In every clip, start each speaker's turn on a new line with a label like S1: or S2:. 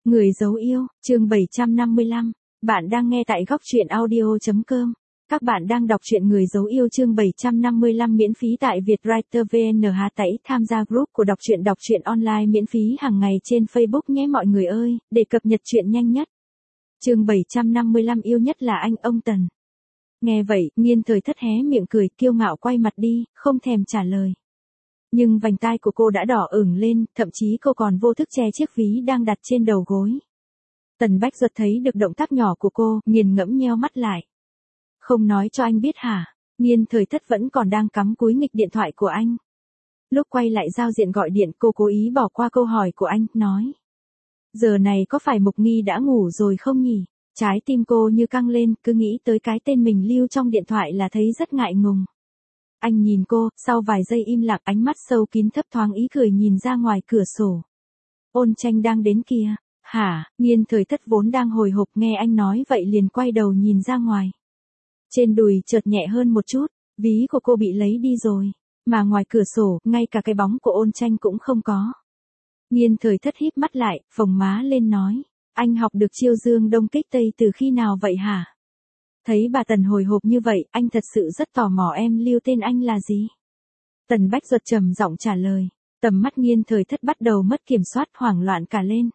S1: Người dấu yêu, chương 755. Bạn đang nghe tại góc truyện audio.com. Các bạn đang đọc truyện Người dấu yêu chương 755 miễn phí tại Vietwriter VN. Hãy tham gia group của đọc truyện online miễn phí hàng ngày trên Facebook nhé mọi người ơi, để cập nhật truyện nhanh nhất. Chương 755 yêu nhất là anh ông Tần. Nghe vậy, Nghiên Thời Thất hé miệng cười, kiêu ngạo quay mặt đi, không thèm trả lời. Nhưng vành tai của cô đã đỏ ửng lên, thậm chí cô còn vô thức che chiếc ví đang đặt trên đầu gối. Tần Bách Duật thấy được động tác nhỏ của cô, nghiền ngẫm nheo mắt lại. Không nói cho anh biết hả? Nghiên Thời Thất vẫn còn đang cắm cúi nghịch điện thoại của anh. Lúc quay lại giao diện gọi điện, cô cố ý bỏ qua câu hỏi của anh, nói. Giờ này có phải Mục Nghi đã ngủ rồi không nhỉ? Trái tim cô như căng lên, cứ nghĩ tới cái tên mình lưu trong điện thoại là thấy rất ngại ngùng. Anh nhìn cô, sau vài giây im lặng, ánh mắt sâu kín thấp thoáng ý cười nhìn ra ngoài cửa sổ. Ôn Tranh đang đến kìa. Hả? Nghiên Thời Thất vốn đang hồi hộp nghe anh nói vậy liền quay đầu nhìn ra ngoài. Trên đùi chợt nhẹ hơn một chút, ví của cô bị lấy đi rồi. Mà ngoài cửa sổ, ngay cả cái bóng của Ôn Tranh cũng không có. Nghiên Thời Thất híp mắt lại, phồng má lên nói. Anh học được chiêu dương đông kích tây từ khi nào vậy hả? Thấy bà Tần hồi hộp như vậy, anh thật sự rất tò mò em lưu tên anh là gì? Tần Bách Duật trầm giọng trả lời. Tầm mắt Nghiên Thời Thất bắt đầu mất kiểm soát, hoảng loạn cả lên.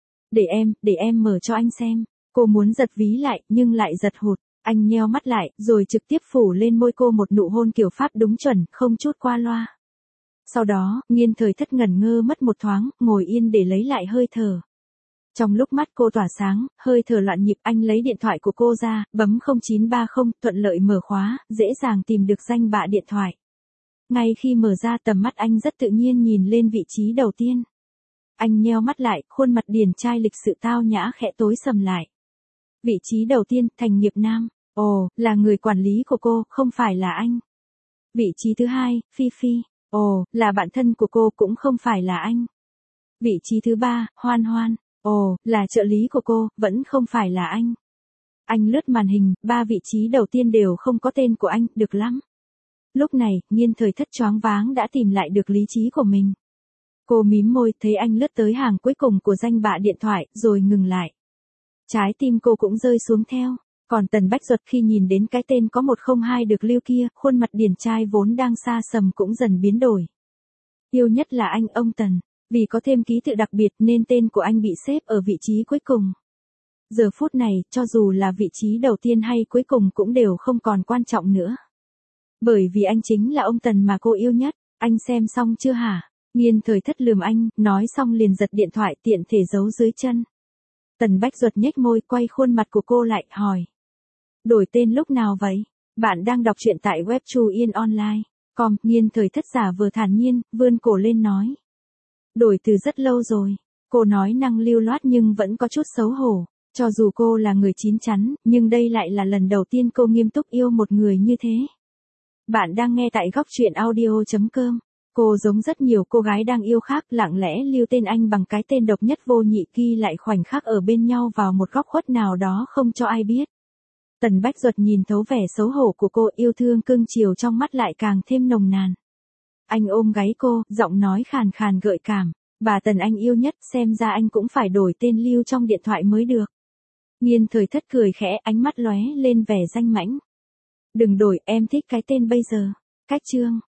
S1: Để em mở cho anh xem. Cô muốn giật ví lại, nhưng lại giật hụt. Anh nheo mắt lại, rồi trực tiếp phủ lên môi cô một nụ hôn kiểu Pháp đúng chuẩn, không chút qua loa. Sau đó, Nghiên Thời Thất ngẩn ngơ mất một thoáng, ngồi yên để lấy lại hơi thở. Trong lúc mắt cô tỏa sáng, hơi thở loạn nhịp, anh lấy điện thoại của cô ra, bấm 0930, thuận lợi mở khóa, dễ dàng tìm được danh bạ điện thoại. Ngay khi mở ra tầm mắt anh rất tự nhiên nhìn lên vị trí đầu tiên. Anh nheo mắt lại, khuôn mặt điển trai lịch sự tao nhã khẽ tối sầm lại. Vị trí đầu tiên, Thành Nghiệp Nam. Ồ, là người quản lý của cô, không phải là anh. Vị trí thứ hai, Phi Phi. Ồ, là bạn thân của cô, cũng không phải là anh. Vị trí thứ ba, Hoan Hoan. Ồ, là trợ lý của cô, vẫn không phải là anh. Anh lướt màn hình, 3 vị trí đầu tiên đều không có tên của anh, được lắm. Lúc này, Nghiên Thời Thất choáng váng đã tìm lại được lý trí của mình. Cô mím môi, thấy anh lướt tới hàng cuối cùng của danh bạ điện thoại, rồi ngừng lại. Trái tim cô cũng rơi xuống theo. Còn Tần Bách Duật khi nhìn đến cái tên có 102 được lưu kia, khuôn mặt điển trai vốn đang xa sầm cũng dần biến đổi. Yêu nhất là anh ông Tần. Vì có thêm ký tự đặc biệt nên tên của anh bị xếp ở vị trí cuối cùng. Giờ phút này, cho dù là vị trí đầu tiên hay cuối cùng cũng đều không còn quan trọng nữa. Bởi vì anh chính là ông Tần mà cô yêu nhất. Anh xem xong chưa hả? Nghiên Thời Thất lườm anh, nói xong liền giật điện thoại tiện thể giấu dưới chân. Tần Bách Duật nhếch môi quay khuôn mặt của cô lại, hỏi. Đổi tên lúc nào vậy? Bạn đang đọc truyện tại web Chu Yên Online. Nghiên Thời Thất giả vờ thản nhiên, vươn cổ lên nói. Đổi từ rất lâu rồi. Cô nói năng lưu loát nhưng vẫn có chút xấu hổ. Cho dù cô là người chín chắn, nhưng đây lại là lần đầu tiên cô nghiêm túc yêu một người như thế. Bạn đang nghe tại góc truyện audio.com. Cô giống rất nhiều cô gái đang yêu khác, lặng lẽ lưu tên anh bằng cái tên độc nhất vô nhị, ghi lại khoảnh khắc ở bên nhau vào một góc khuất nào đó không cho ai biết. Tần Bách Duật nhìn thấu vẻ xấu hổ của cô, yêu thương cưng chiều trong mắt lại càng thêm nồng nàn. Anh ôm gáy cô, giọng nói khàn khàn gợi cảm. Bà Tần anh yêu nhất, xem ra anh cũng phải đổi tên lưu trong điện thoại mới được. Nghiên Thời Thất cười khẽ, ánh mắt lóe lên vẻ danh mãnh. Đừng đổi, em thích cái tên bây giờ. Cách chương.